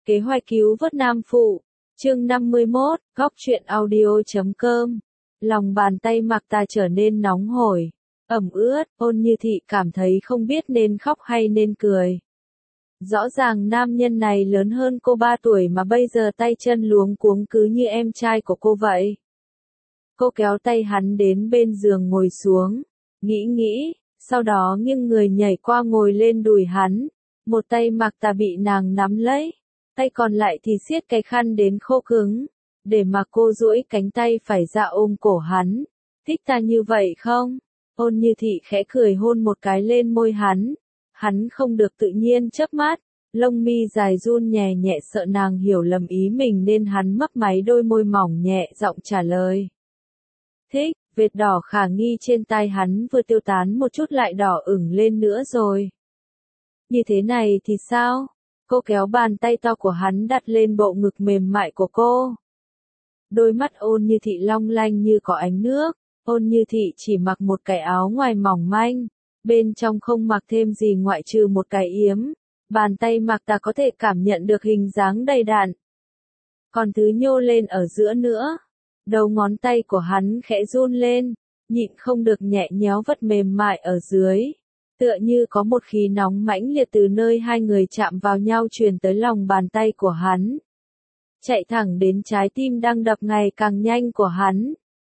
Kế hoạch cứu vớt Nam Phụ, chương 51, góc truyện audio.com. Lòng bàn tay Mạc trở nên nóng hổi, ẩm ướt, Ôn Như Thị cảm thấy không biết nên khóc hay nên cười. Rõ ràng nam nhân này lớn hơn cô 3 tuổi mà bây giờ tay chân luống cuống cứ như em trai của cô vậy. Cô kéo tay hắn đến bên giường ngồi xuống, nghĩ, sau đó nghiêng người nhảy qua ngồi lên đùi hắn. Một tay Mạc bị nàng nắm lấy, tay còn lại thì siết cái khăn đến khô cứng, để mà cô duỗi cánh tay phải ra ôm cổ hắn. Thích ta như vậy không? Ôn Như Thị khẽ cười hôn một cái lên môi hắn. Hắn không được tự nhiên chớp mắt, lông mi dài run nhẹ nhẹ sợ nàng hiểu lầm ý mình nên hắn mấp máy đôi môi mỏng nhẹ giọng trả lời. Thích, vệt đỏ khả nghi trên tai hắn vừa tiêu tán một chút lại đỏ ửng lên nữa rồi. Như thế này thì sao? Cô kéo bàn tay to của hắn đặt lên bộ ngực mềm mại của cô. Đôi mắt Ôn Như Thị long lanh như có ánh nước. Ôn Như Thị chỉ mặc một cái áo ngoài mỏng manh, bên trong không mặc thêm gì ngoại trừ một cái yếm. Bàn tay Mạc có thể cảm nhận được hình dáng đầy đặn. Còn thứ nhô lên ở giữa nữa. Đầu ngón tay của hắn khẽ run lên, nhịn không được nhẹ nhéo vật mềm mại ở dưới. Tựa như có một khí nóng mãnh liệt từ nơi hai người chạm vào nhau truyền tới lòng bàn tay của hắn. Chạy thẳng đến trái tim đang đập ngày càng nhanh của hắn.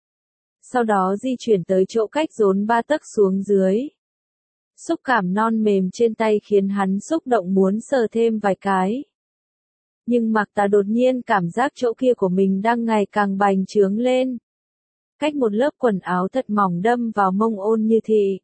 Sau đó di chuyển tới chỗ cách rốn 3 tấc xuống dưới. Xúc cảm non mềm trên tay khiến hắn xúc động muốn sờ thêm vài cái. Nhưng Mạc đột nhiên cảm giác chỗ kia của mình đang ngày càng bành trướng lên. Cách một lớp quần áo thật mỏng đâm vào mông Ôn Như Thị.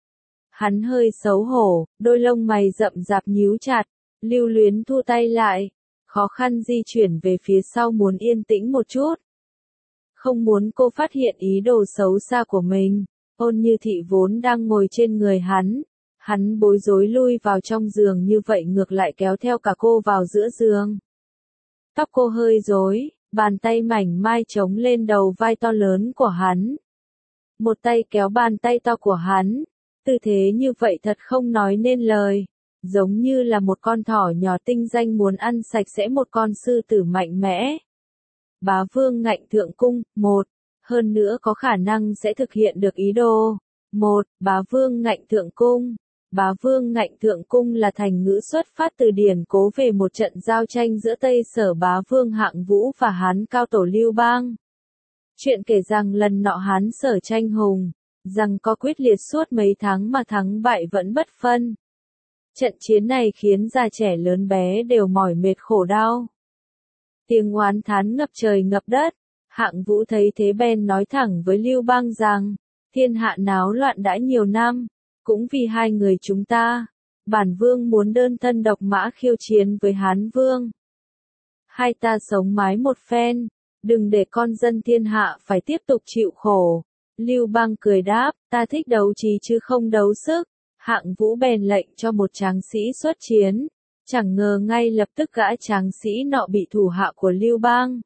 Hắn hơi xấu hổ, đôi lông mày rậm rạp nhíu chặt, lưu luyến thu tay lại, khó khăn di chuyển về phía sau muốn yên tĩnh một chút. Không muốn cô phát hiện ý đồ xấu xa của mình, Ôn Như Thị vốn đang ngồi trên người hắn bối rối lui vào trong giường như vậy ngược lại kéo theo cả cô vào giữa giường. Tóc cô hơi rối, bàn tay mảnh mai chống lên đầu vai to lớn của hắn. Một tay kéo bàn tay to của hắn. Tư thế như vậy thật không nói nên lời, giống như là một con thỏ nhỏ tinh danh muốn ăn sạch sẽ một con sư tử mạnh mẽ. Bá Vương Ngạnh Thượng Cung, 1. Hơn nữa có khả năng sẽ thực hiện được ý đồ. 1. Bá Vương Ngạnh Thượng Cung. Bá Vương Ngạnh Thượng Cung là thành ngữ xuất phát từ điển cố về một trận giao tranh giữa Tây Sở Bá Vương Hạng Vũ và Hán cao tổ Lưu Bang. Chuyện kể rằng lần nọ Hán Sở tranh hùng, rằng có quyết liệt suốt mấy tháng mà thắng bại vẫn bất phân. Trận chiến này khiến già trẻ lớn bé đều mỏi mệt khổ đau. Tiếng oán thán ngập trời ngập đất, Hạng Vũ thấy thế bèn nói thẳng với Lưu Bang rằng, thiên hạ náo loạn đã nhiều năm, cũng vì hai người chúng ta, bản vương muốn đơn thân độc mã khiêu chiến với Hán Vương. Hai ta sống mái một phen, đừng để con dân thiên hạ phải tiếp tục chịu khổ. Lưu Bang cười đáp, ta thích đấu trí chứ không đấu sức. Hạng Vũ bèn lệnh cho một tráng sĩ xuất chiến. Chẳng ngờ ngay lập tức gã tráng sĩ nọ bị thủ hạ của Lưu Bang,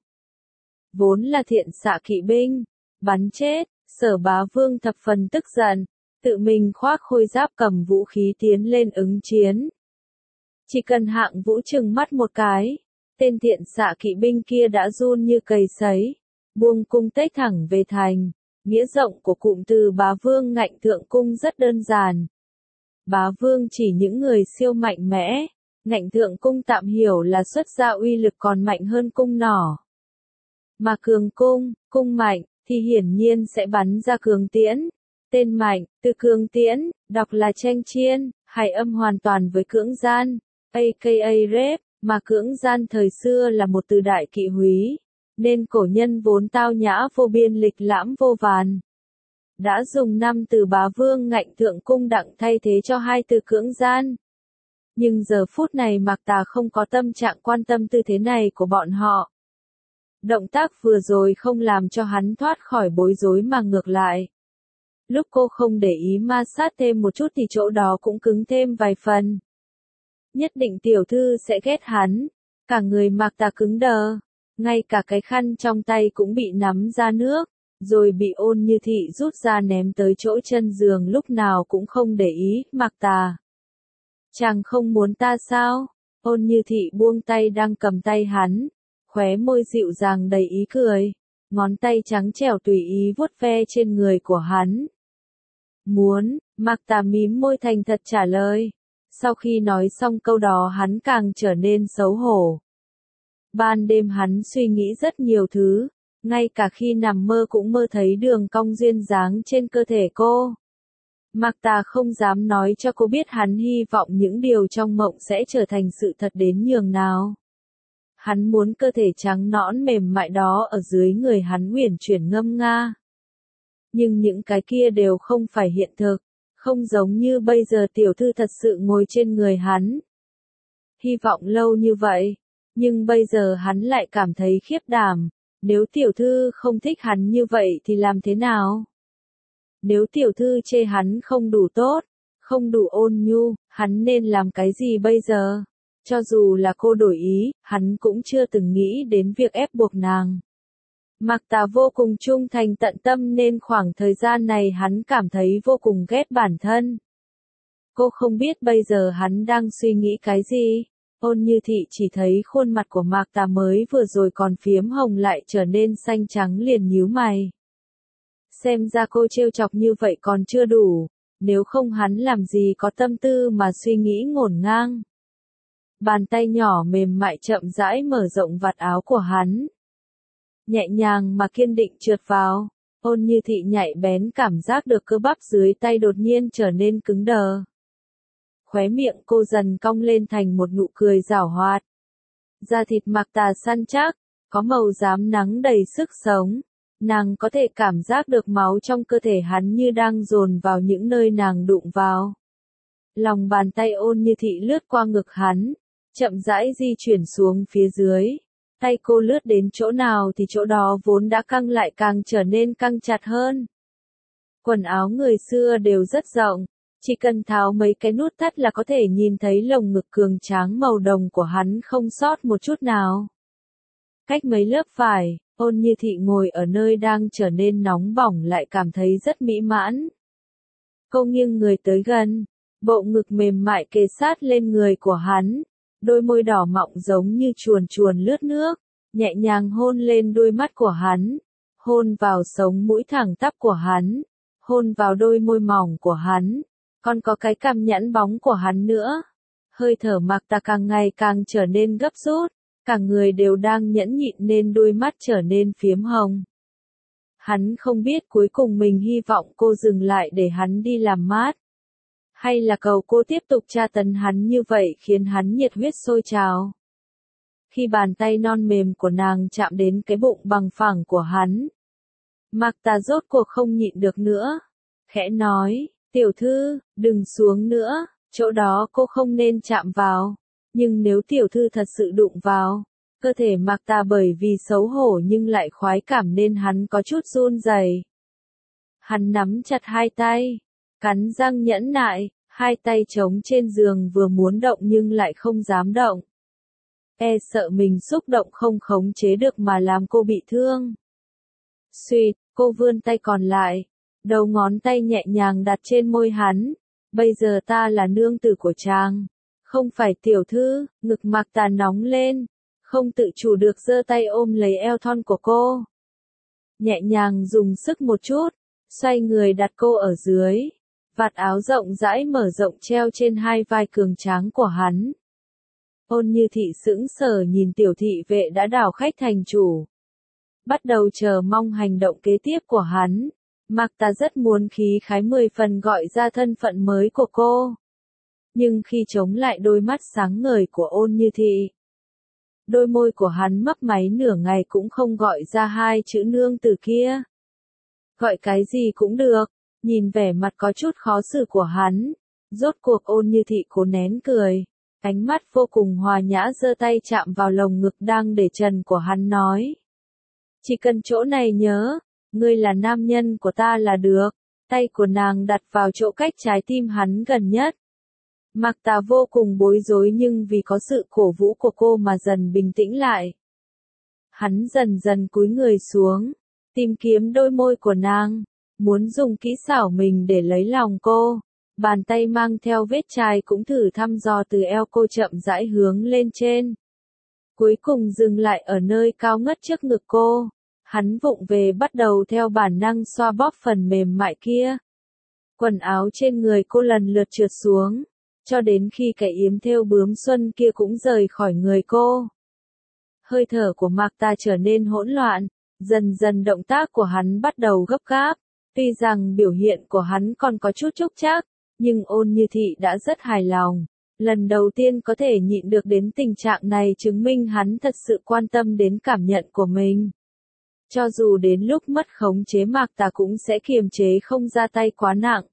vốn là thiện xạ kỵ binh, bắn chết. Sở Bá Vương thập phần tức giận, tự mình khoác khôi giáp cầm vũ khí tiến lên ứng chiến. Chỉ cần Hạng Vũ trừng mắt một cái, tên thiện xạ kỵ binh kia đã run như cầy sấy, buông cung tếch thẳng về thành. Nghĩa rộng của cụm từ Bá Vương Ngạnh Thượng Cung rất đơn giản. Bá Vương chỉ những người siêu mạnh mẽ, Ngạnh Thượng Cung tạm hiểu là xuất ra uy lực còn mạnh hơn cung nỏ. Mà cường cung, cung mạnh, thì hiển nhiên sẽ bắn ra cường tiễn. Tên mạnh, từ cường tiễn, đọc là tranh chiên, hay âm hoàn toàn với cưỡng gian, aka rape, mà cưỡng gian thời xưa là một từ đại kỵ húy. Nên cổ nhân vốn tao nhã vô biên lịch lãm vô vàn. Đã dùng 5 từ Bá Vương Ngạnh Thượng Cung đặng thay thế cho 2 từ cưỡng gian. Nhưng giờ phút này Mạc không có tâm trạng quan tâm tư thế này của bọn họ. Động tác vừa rồi không làm cho hắn thoát khỏi bối rối mà ngược lại. Lúc cô không để ý ma sát thêm một chút thì chỗ đó cũng cứng thêm vài phần. Nhất định tiểu thư sẽ ghét hắn. Cả người Mạc cứng đờ. Ngay cả cái khăn trong tay cũng bị nắm ra nước, rồi bị Ôn Như Thị rút ra ném tới chỗ chân giường lúc nào cũng không để ý. Mạc chàng không muốn ta sao? Ôn Như Thị buông tay đang cầm tay hắn, khóe môi dịu dàng đầy ý cười, ngón tay trắng trẻo tùy ý vuốt ve trên người của hắn. Muốn, Mạc Tà mím môi thành thật trả lời. Sau khi nói xong câu đó hắn càng trở nên xấu hổ. Ban đêm hắn suy nghĩ rất nhiều thứ, ngay cả khi nằm mơ cũng mơ thấy đường cong duyên dáng trên cơ thể cô. Mạc Tà không dám nói cho cô biết hắn hy vọng những điều trong mộng sẽ trở thành sự thật đến nhường nào. Hắn muốn cơ thể trắng nõn mềm mại đó ở dưới người hắn uyển chuyển ngâm nga. Nhưng những cái kia đều không phải hiện thực, không giống như bây giờ tiểu thư thật sự ngồi trên người hắn. Hy vọng lâu như vậy, nhưng bây giờ hắn lại cảm thấy khiếp đảm, nếu tiểu thư không thích hắn như vậy thì làm thế nào? Nếu tiểu thư chê hắn không đủ tốt, không đủ ôn nhu, hắn nên làm cái gì bây giờ? Cho dù là cô đổi ý, hắn cũng chưa từng nghĩ đến việc ép buộc nàng. Mạc Tà vô cùng trung thành tận tâm nên khoảng thời gian này hắn cảm thấy vô cùng ghét bản thân. Cô không biết bây giờ hắn đang suy nghĩ cái gì. Ôn Như Thị chỉ thấy khuôn mặt của Mạc Tà mới vừa rồi còn phiếm hồng lại trở nên xanh trắng liền nhíu mày. Xem ra cô trêu chọc như vậy còn chưa đủ, nếu không hắn làm gì có tâm tư mà suy nghĩ ngổn ngang. Bàn tay nhỏ mềm mại chậm rãi mở rộng vạt áo của hắn. Nhẹ nhàng mà kiên định trượt vào, Ôn Như Thị nhạy bén cảm giác được cơ bắp dưới tay đột nhiên trở nên cứng đờ. Khóe miệng cô dần cong lên thành một nụ cười giảo hoạt. Da thịt Mạc Tà săn chắc, có màu rám nắng đầy sức sống. Nàng có thể cảm giác được máu trong cơ thể hắn như đang dồn vào những nơi nàng đụng vào. Lòng bàn tay Ôn Như Thị lướt qua ngực hắn, chậm rãi di chuyển xuống phía dưới. Tay cô lướt đến chỗ nào thì chỗ đó vốn đã căng lại càng trở nên căng chặt hơn. Quần áo người xưa đều rất rộng, chỉ cần tháo mấy cái nút thắt là có thể nhìn thấy lồng ngực cường tráng màu đồng của hắn không sót một chút nào. Cách mấy lớp vải, Ôn Như Thị ngồi ở nơi đang trở nên nóng bỏng lại cảm thấy rất mỹ mãn. Cô nghiêng người tới gần, bộ ngực mềm mại kề sát lên người của hắn, đôi môi đỏ mọng giống như chuồn chuồn lướt nước, nhẹ nhàng hôn lên đôi mắt của hắn, hôn vào sống mũi thẳng tắp của hắn, hôn vào đôi môi mỏng của hắn, còn có cái cằm nhẵn bóng của hắn nữa. Hơi thở Mạc Tà càng ngày càng trở nên gấp rút, cả người đều đang nhẫn nhịn nên đôi mắt trở nên phiếm hồng. Hắn không biết cuối cùng mình hy vọng cô dừng lại để hắn đi làm mát, hay là cầu cô tiếp tục tra tấn hắn như vậy khiến hắn nhiệt huyết sôi trào. Khi bàn tay non mềm của nàng chạm đến cái bụng bằng phẳng của hắn, Mạc Tà rốt cuộc không nhịn được nữa, khẽ nói, tiểu thư, đừng xuống nữa, chỗ đó cô không nên chạm vào, nhưng nếu tiểu thư thật sự đụng vào, cơ thể Mạc Tà bởi vì xấu hổ nhưng lại khoái cảm nên hắn có chút run rẩy. Hắn nắm chặt hai tay, cắn răng nhẫn nại, hai tay trống trên giường vừa muốn động nhưng lại không dám động. E sợ mình xúc động không khống chế được mà làm cô bị thương. Suýt, cô vươn tay còn lại, đầu ngón tay nhẹ nhàng đặt trên môi hắn. Bây giờ ta là nương tử của chàng, không phải tiểu thư. Ngực Mạc Tà nóng lên, không tự chủ được giơ tay ôm lấy eo thon của cô. Nhẹ nhàng dùng sức một chút, xoay người đặt cô ở dưới. Vạt áo rộng rãi mở rộng treo trên hai vai cường tráng của hắn. Ôn Như Thị sững sờ nhìn tiểu thị vệ đã đảo khách thành chủ. Bắt đầu chờ mong hành động kế tiếp của hắn. Mạc Tà rất muốn khí khái 10 phần gọi ra thân phận mới của cô. Nhưng khi chống lại đôi mắt sáng ngời của Ôn Như Thị, đôi môi của hắn mấp máy nửa ngày cũng không gọi ra hai chữ nương tử kia. Gọi cái gì cũng được, nhìn vẻ mặt có chút khó xử của hắn. Rốt cuộc Ôn Như Thị cố nén cười, ánh mắt vô cùng hòa nhã giơ tay chạm vào lồng ngực đang để trần của hắn nói. Chỉ cần chỗ này nhớ, ngươi là nam nhân của ta là được. Tay của nàng đặt vào chỗ cách trái tim hắn gần nhất. Mạc Tà vô cùng bối rối nhưng vì có sự cổ vũ của cô mà dần bình tĩnh lại. Hắn dần dần cúi người xuống, tìm kiếm đôi môi của nàng, muốn dùng kỹ xảo mình để lấy lòng cô. bàn tay mang theo vết chai cũng thử thăm dò từ eo cô chậm rãi hướng lên trên. Cuối cùng dừng lại ở nơi cao ngất trước ngực cô. Hắn vụng về bắt đầu theo bản năng xoa bóp phần mềm mại kia. Quần áo trên người cô lần lượt trượt xuống, cho đến khi cái yếm thêu bướm xuân kia cũng rời khỏi người cô. Hơi thở của Magda trở nên hỗn loạn, dần dần động tác của hắn bắt đầu gấp gáp. Tuy rằng biểu hiện của hắn còn có chút chúc chắc, nhưng Ôn Như Thị đã rất hài lòng. Lần đầu tiên có thể nhịn được đến tình trạng này chứng minh hắn thật sự quan tâm đến cảm nhận của mình. Cho dù đến lúc mất khống chế Magda cũng sẽ kiềm chế không ra tay quá nặng.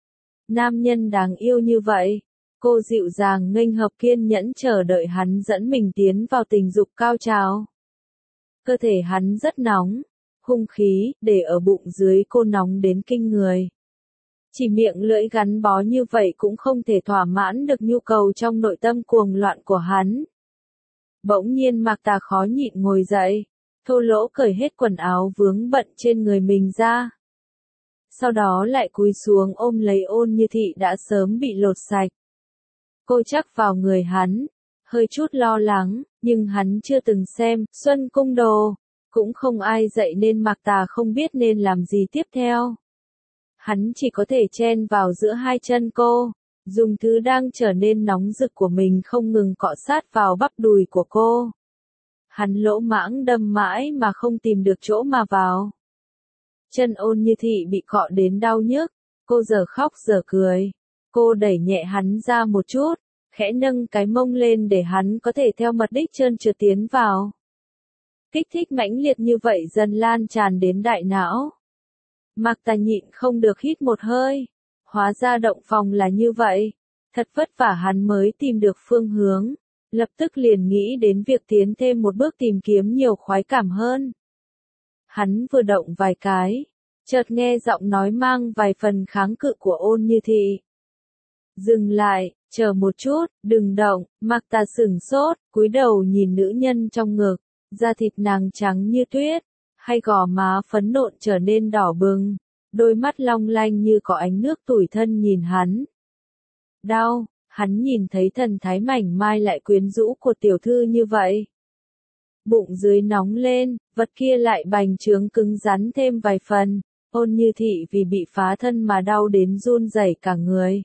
Nam nhân đáng yêu như vậy. Cô dịu dàng nghênh hợp kiên nhẫn chờ đợi hắn dẫn mình tiến vào tình dục cao trào. Cơ thể hắn rất nóng, hung khí, để ở bụng dưới cô nóng đến kinh người. Chỉ miệng lưỡi gắn bó như vậy cũng không thể thỏa mãn được nhu cầu trong nội tâm cuồng loạn của hắn. Bỗng nhiên Magda khó nhịn ngồi dậy, thô lỗ cởi hết quần áo vướng bận trên người mình ra. Sau đó lại cúi xuống ôm lấy Ôn Như Thị đã sớm bị lột sạch. Cô chắc vào người hắn, hơi chút lo lắng, nhưng hắn chưa từng xem Xuân Cung Đồ, cũng không ai dạy nên Magda không biết nên làm gì tiếp theo. Hắn chỉ có thể chen vào giữa hai chân cô, dùng thứ đang trở nên nóng rực của mình không ngừng cọ sát vào bắp đùi của cô. Hắn lỗ mãng đâm mãi mà không tìm được chỗ mà vào. Chân Ôn Như Thị bị cọ đến đau nhức, cô giờ khóc giờ cười. Cô đẩy nhẹ hắn ra một chút, khẽ nâng cái mông lên để hắn có thể theo mật đích trơn trượt tiến vào. Kích thích mãnh liệt như vậy dần lan tràn đến đại não. Magda nhịn không được hít một hơi. Hóa ra động phòng là như vậy. Thật vất vả hắn mới tìm được phương hướng. Lập tức liền nghĩ đến việc tiến thêm một bước tìm kiếm nhiều khoái cảm hơn. Hắn vừa động vài cái, chợt nghe giọng nói mang vài phần kháng cự của Ôn Như Thị. Dừng lại, chờ một chút, đừng động. Magda sửng sốt, cúi đầu nhìn nữ nhân trong ngực, da thịt nàng trắng như tuyết, hai gò má phấn nộn trở nên đỏ bừng, đôi mắt long lanh như có ánh nước tủi thân nhìn hắn. Đau, hắn nhìn thấy thần thái mảnh mai lại quyến rũ của tiểu thư như vậy. Bụng dưới nóng lên, vật kia lại bành trướng cứng rắn thêm vài phần. Ôn Như Thị vì bị phá thân mà đau đến run rẩy cả người.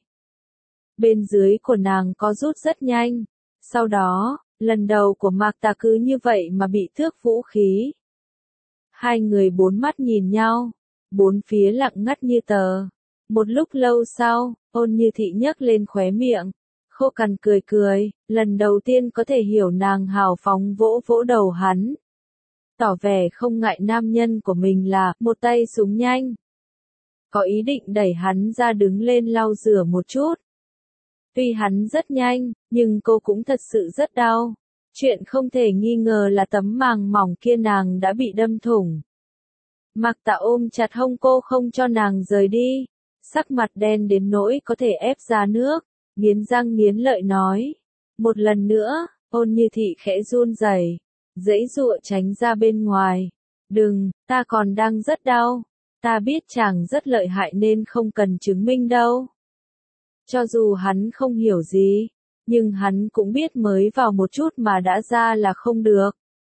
Bên dưới của nàng có rút rất nhanh. Sau đó, lần đầu của Magda cứ như vậy mà bị thước vũ khí. Hai người bốn mắt nhìn nhau, bốn phía lặng ngắt như tờ. Một lúc lâu sau, Ôn Như Thị nhấc lên khóe miệng, khô cằn cười cười, lần đầu tiên có thể hiểu nàng hào phóng vỗ vỗ đầu hắn. Tỏ vẻ không ngại nam nhân của mình là một tay súng nhanh. Có ý định đẩy hắn ra đứng lên lau rửa một chút. Tuy hắn rất nhanh, nhưng cô cũng thật sự rất đau. Chuyện không thể nghi ngờ là tấm màng mỏng kia nàng đã bị đâm thủng. Magda ôm chặt hông cô không cho nàng rời đi. Sắc mặt đen đến nỗi có thể ép ra nước, nghiến răng nghiến lợi nói. Một lần nữa, Ôn Như Thị khẽ run rẩy, giãy giụa tránh ra bên ngoài. Đừng, ta còn đang rất đau. Ta biết chàng rất lợi hại nên không cần chứng minh đâu. Cho dù hắn không hiểu gì, nhưng hắn cũng biết mới vào một chút mà đã ra là không được.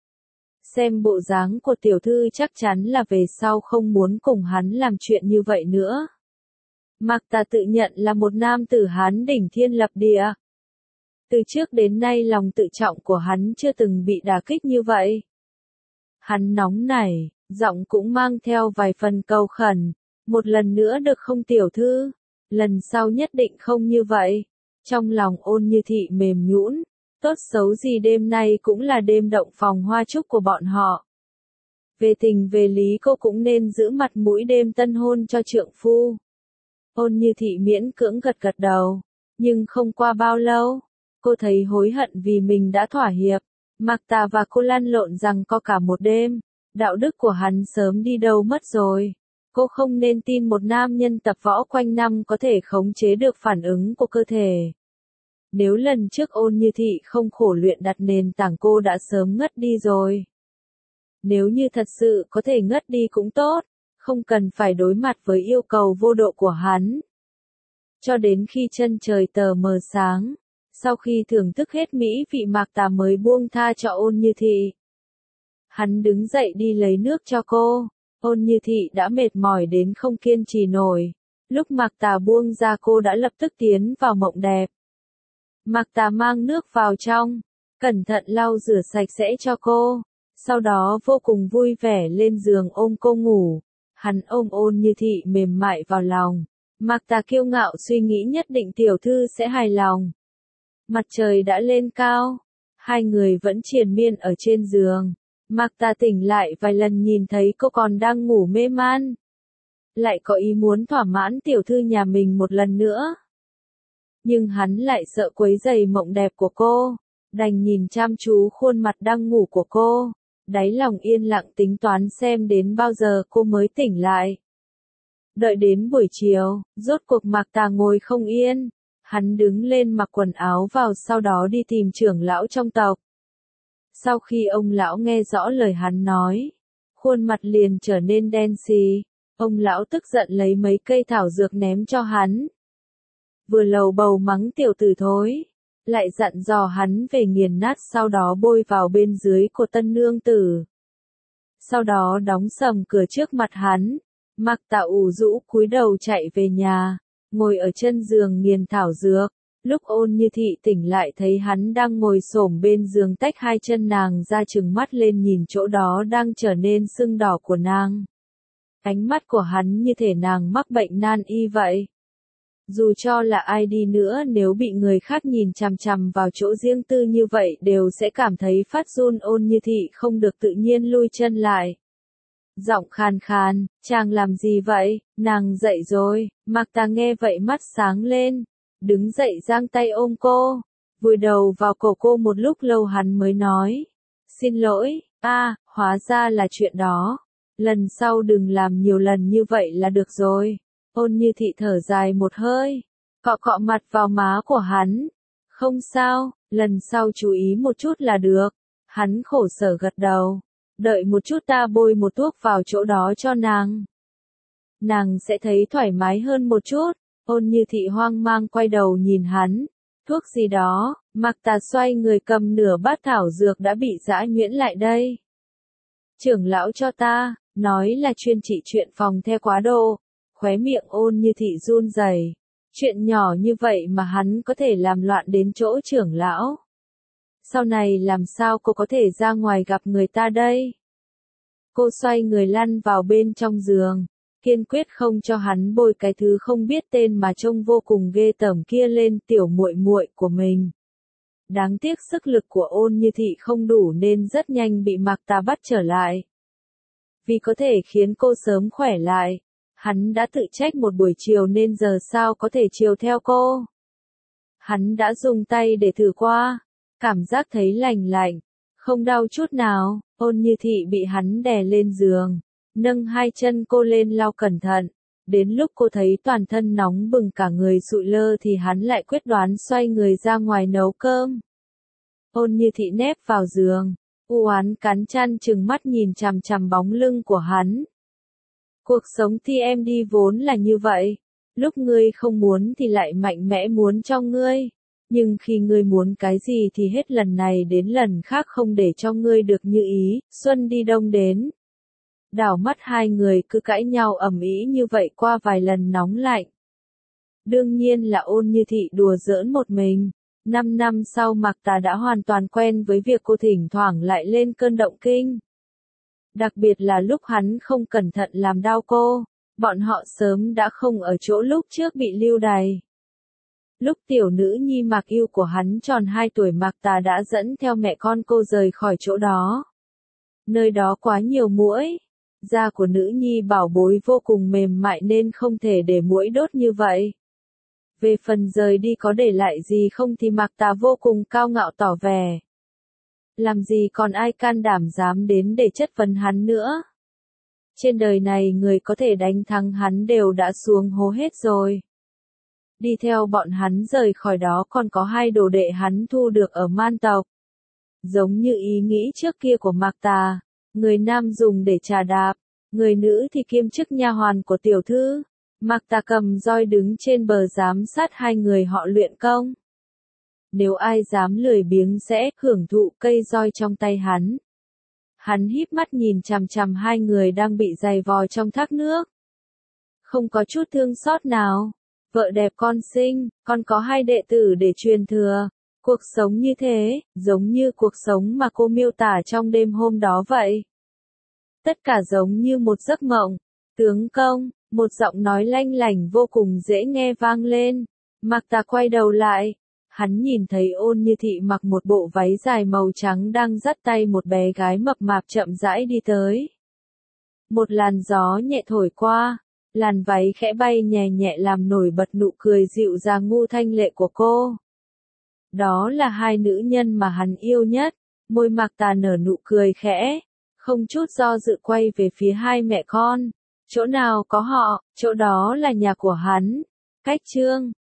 Xem bộ dáng của tiểu thư chắc chắn là về sau không muốn cùng hắn làm chuyện như vậy nữa. Magda tự nhận là một nam tử Hán đỉnh thiên lập địa. Từ trước đến nay lòng tự trọng của hắn chưa từng bị đả kích như vậy. Hắn nóng nảy, giọng cũng mang theo vài phần cầu khẩn. Một lần nữa được không tiểu thư? Lần sau nhất định không như vậy. Trong lòng Ôn Như Thị mềm nhũn, tốt xấu gì đêm nay cũng là đêm động phòng hoa chúc của bọn họ. Về tình về lý cô cũng nên giữ mặt mũi đêm tân hôn cho trượng phu. Ôn Như Thị miễn cưỡng gật gật đầu, nhưng không qua bao lâu, cô thấy hối hận vì mình đã thỏa hiệp. Magda và cô lăn lộn rằng có cả một đêm, đạo đức của hắn sớm đi đâu mất rồi. Cô không nên tin một nam nhân tập võ quanh năm có thể khống chế được phản ứng của cơ thể. Nếu lần trước Ôn Như Thị không khổ luyện đặt nền tảng cô đã sớm ngất đi rồi. Nếu như thật sự có thể ngất đi cũng tốt, không cần phải đối mặt với yêu cầu vô độ của hắn. cho đến khi chân trời tờ mờ sáng. Sau khi thưởng thức hết mỹ vị Mạc Tà mới buông tha cho Ôn Như Thị. Hắn đứng dậy đi lấy nước cho cô. Ôn Như Thị đã mệt mỏi đến không kiên trì nổi. Lúc Mạc Tà buông ra cô đã lập tức tiến vào mộng đẹp. Mạc Tà mang nước vào trong, cẩn thận lau rửa sạch sẽ cho cô. Sau đó vô cùng vui vẻ lên giường ôm cô ngủ. Hắn ôm Ôn Như Thị mềm mại vào lòng. Mạc Tà kiêu ngạo suy nghĩ nhất định tiểu thư sẽ hài lòng. Mặt trời đã lên cao. Hai người vẫn triền miên ở trên giường. Mạc Tà tỉnh lại vài lần nhìn thấy cô còn đang ngủ mê man. Lại có ý muốn thỏa mãn tiểu thư nhà mình một lần nữa. Nhưng hắn lại sợ quấy rầy mộng đẹp của cô. Đành nhìn chăm chú khuôn mặt đang ngủ của cô. Đáy lòng yên lặng tính toán xem đến bao giờ cô mới tỉnh lại. Đợi đến buổi chiều, rốt cuộc Mạc Tà ngồi không yên. Hắn đứng lên mặc quần áo vào sau đó đi tìm trưởng lão trong tộc. Sau khi ông lão nghe rõ lời hắn nói, khuôn mặt liền trở nên đen xì. Ông lão tức giận lấy mấy cây thảo dược ném cho hắn. Vừa lầu bầu mắng tiểu tử thối, lại dặn dò hắn về nghiền nát sau đó bôi vào bên dưới của tân nương tử. Sau đó đóng sầm cửa trước mặt hắn. Mạc Tà ủ rũ cúi đầu chạy về nhà, ngồi ở chân giường nghiền thảo dược. Lúc Ôn Như Thị tỉnh lại thấy hắn đang ngồi xổm bên giường tách hai chân nàng ra trừng mắt lên nhìn chỗ đó đang trở nên sưng đỏ của nàng. Ánh mắt của hắn như thể nàng mắc bệnh nan y vậy. Dù cho là ai đi nữa nếu bị người khác nhìn chằm chằm vào chỗ riêng tư như vậy đều sẽ cảm thấy phát run. Ôn Như Thị không được tự nhiên lui chân lại. Giọng khàn khàn, chàng làm gì vậy, nàng dậy rồi. Mạc Tà nghe vậy mắt sáng lên. Đứng dậy giang tay ôm cô, vùi đầu vào cổ cô một lúc lâu hắn mới nói. Xin lỗi, hóa ra là chuyện đó. Lần sau đừng làm nhiều lần như vậy là được rồi. Ôn Như Thị thở dài một hơi, cọ cọ mặt vào má của hắn. Không sao, lần sau chú ý một chút là được. Hắn khổ sở gật đầu. Đợi một chút ta bôi một thuốc vào chỗ đó cho nàng. Nàng sẽ thấy thoải mái hơn một chút. Ôn Như Thị hoang mang quay đầu nhìn hắn. Thuốc gì đó? Mạc Tà xoay người cầm nửa bát thảo dược đã bị giã nhuyễn lại đây. Trưởng lão cho ta, nói là chuyên trị chuyện phòng the quá độ. Khóe miệng Ôn Như Thị run rẩy. Chuyện nhỏ như vậy mà hắn có thể làm loạn đến chỗ trưởng lão. Sau này làm sao cô có thể ra ngoài gặp người ta đây? Cô xoay người lăn vào bên trong giường, kiên quyết không cho hắn bôi cái thứ không biết tên mà trông vô cùng ghê tởm kia lên tiểu muội muội của mình. Đáng tiếc sức lực của Ôn Như Thị không đủ nên rất nhanh bị Mạc Tà bắt trở lại. Vì có thể khiến cô sớm khỏe lại, hắn đã tự trách một buổi chiều nên giờ sao có thể chiều theo cô. Hắn đã dùng tay để thử qua, cảm giác thấy lành lạnh, không đau chút nào. Ôn Như Thị bị hắn đè lên giường, nâng hai chân cô lên lau cẩn thận. Đến lúc cô thấy toàn thân nóng bừng cả người sụi lơ thì hắn lại quyết đoán xoay người ra ngoài nấu cơm. Ôn Như Thị nép vào giường, u oán cắn chăn trừng mắt nhìn chằm chằm bóng lưng của hắn. Cuộc sống TMD vốn là như vậy, lúc ngươi không muốn thì lại mạnh mẽ muốn cho ngươi. Nhưng khi ngươi muốn cái gì thì hết lần này đến lần khác không để cho ngươi được như ý. Xuân đi đông đến. Đảo mắt hai người cứ cãi nhau ầm ĩ như vậy qua vài lần nóng lạnh. Đương nhiên là Ôn Như Thị đùa giỡn một mình. 5 năm sau Mạc Tà đã hoàn toàn quen với việc cô thỉnh thoảng lại lên cơn động kinh. Đặc biệt là lúc hắn không cẩn thận làm đau cô. Bọn họ sớm đã không ở chỗ lúc trước bị lưu đày. Lúc tiểu nữ nhi Mạc Yêu của hắn tròn 2 tuổi Mạc Tà đã dẫn theo mẹ con cô rời khỏi chỗ đó. Nơi đó quá nhiều muỗi. Da của nữ nhi bảo bối vô cùng mềm mại nên không thể để muỗi đốt như vậy. Về phần rời đi có để lại gì không thì Mạc Tà vô cùng cao ngạo tỏ vẻ. Làm gì còn ai can đảm dám đến để chất vấn hắn nữa. Trên đời này người có thể đánh thắng hắn đều đã xuống hố hết rồi. Đi theo bọn hắn rời khỏi đó còn có 2 đồ đệ hắn thu được ở man tộc. Giống như ý nghĩ trước kia của Mạc Tà, người nam dùng để trà đạp, người nữ thì kiêm chức nha hoàn của tiểu thư. Mạc Tà cầm roi đứng trên bờ giám sát hai người họ luyện công. Nếu ai dám lười biếng sẽ hưởng thụ cây roi trong tay hắn. Hắn híp mắt nhìn chằm chằm hai người đang bị giày vò trong thác nước. Không có chút thương xót nào. Vợ đẹp con xinh, con có hai đệ tử để truyền thừa. Cuộc sống như thế, giống như cuộc sống mà cô miêu tả trong đêm hôm đó vậy. Tất cả giống như một giấc mộng. Tướng công, một giọng nói lanh lảnh vô cùng dễ nghe vang lên. Mạc Tà quay đầu lại. Hắn nhìn thấy Ôn Như Thị mặc một bộ váy dài màu trắng đang dắt tay một bé gái mập mạp chậm rãi đi tới. Một làn gió nhẹ thổi qua, làn váy khẽ bay nhẹ nhẹ làm nổi bật nụ cười dịu dàng ngu thanh lệ của cô. Đó là hai nữ nhân mà hắn yêu nhất. Môi Mạc Tà nở nụ cười khẽ, không chút do dự quay về phía hai mẹ con. Chỗ nào có họ, chỗ đó là nhà của hắn. Cách chương